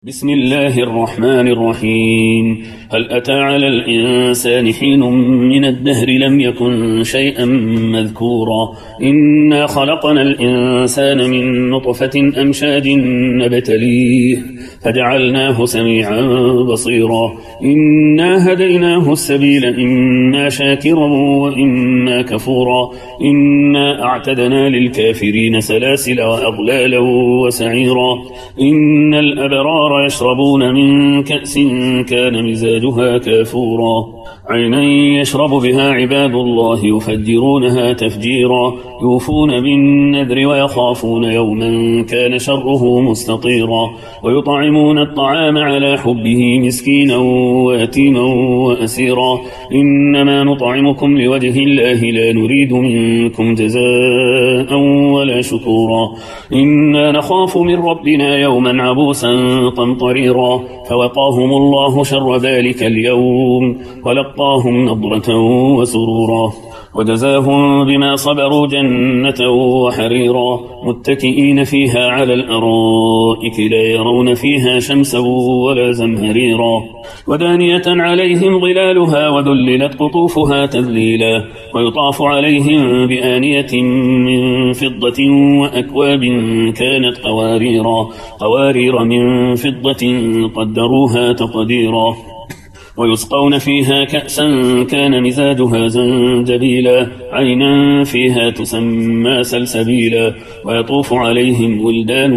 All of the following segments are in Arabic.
بسم الله الرحمن الرحيم. هل أتى على الإنسان حين من الدهر لم يكن شيئا مذكورا. إنا خلقنا الإنسان من نطفة أمشاج نبتليه فجعلناه سميعا بصيرا. إنا هديناه السبيل إما شاكرا وإما كفورا. إنا أعتدنا للكافرين سلاسل وأغلالا وسعيرا. إن الأبرار يشربون من كأس كان مزاجها كافورا. عينا يشرب بها عباد الله يفجرونها تفجيرا. يوفون بالنذر ويخافون يوما كان شره مستطيرا. ويطعمون الطعام على حبه مسكينا ويتيما وأسيرا. إنما نطعمكم لوجه الله لا نريد منكم جزاء ولا شكورا. إنا نخاف من ربنا يوما عبوسا قمطريرا. فوقاهم الله شر ذلك اليوم ولقاهم نضرة وسرورا. وجزاهم بما صبروا جنة وحريرا. متكئين فيها على الأرائك لا يرون فيها شمسا ولا زمهريرا. ودانية عليهم ظلالها وذللت قطوفها تذليلا. ويطاف عليهم بآنية من فضة وأكواب كانت قوارير من فضة قدروها تقديرا. ويسقون فيها كأسا كان مزاجها زنجبيلا. عينا فيها تسمى سلسبيلا. ويطوف عليهم ولدان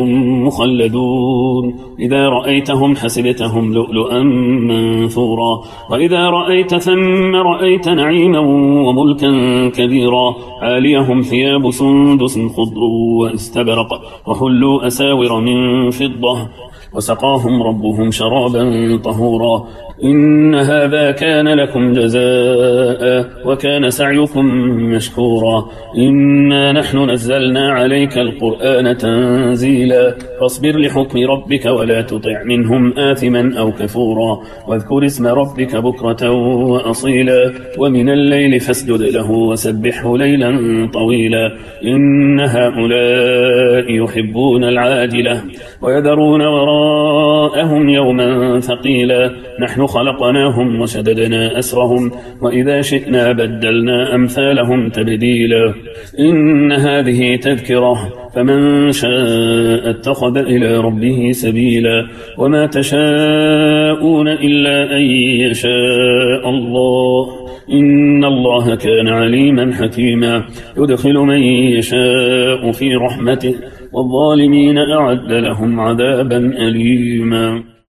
مخلدون إذا رأيتهم حسبتهم لؤلؤا منثورا. وإذا رأيت ثم رأيت نعيما وملكا كبيرا. عاليهم ثياب سندس خضر واستبرق وحلوا أساور من فضة وسقاهم ربهم شرابا طهورا. إن هذا كان لكم جزاء وكان سعيكم مشكورا. إنا نحن نزلنا عليك القرآن تنزيلا. فاصبر لحكم ربك ولا تطع منهم آثما أو كفورا. واذكر اسم ربك بكرة وأصيلا. ومن الليل فاسجد له وسبحه ليلا طويلا. إن هؤلاء يحبون العاجلة ويذرون وراءهم يوما ثقيلا. نحن خلقناهم وشددنا أسرهم وإذا شئنا بدلنا أمثالهم تبديلا. إن هذه تذكرة فمن شاء اتخذ إلى ربه سبيلا. وما تشاءون إلا أن يشاء الله. إن الله كان عليما حكيما. يدخل من يشاء في رحمته والظالمين أعد لهم عذابا أليما.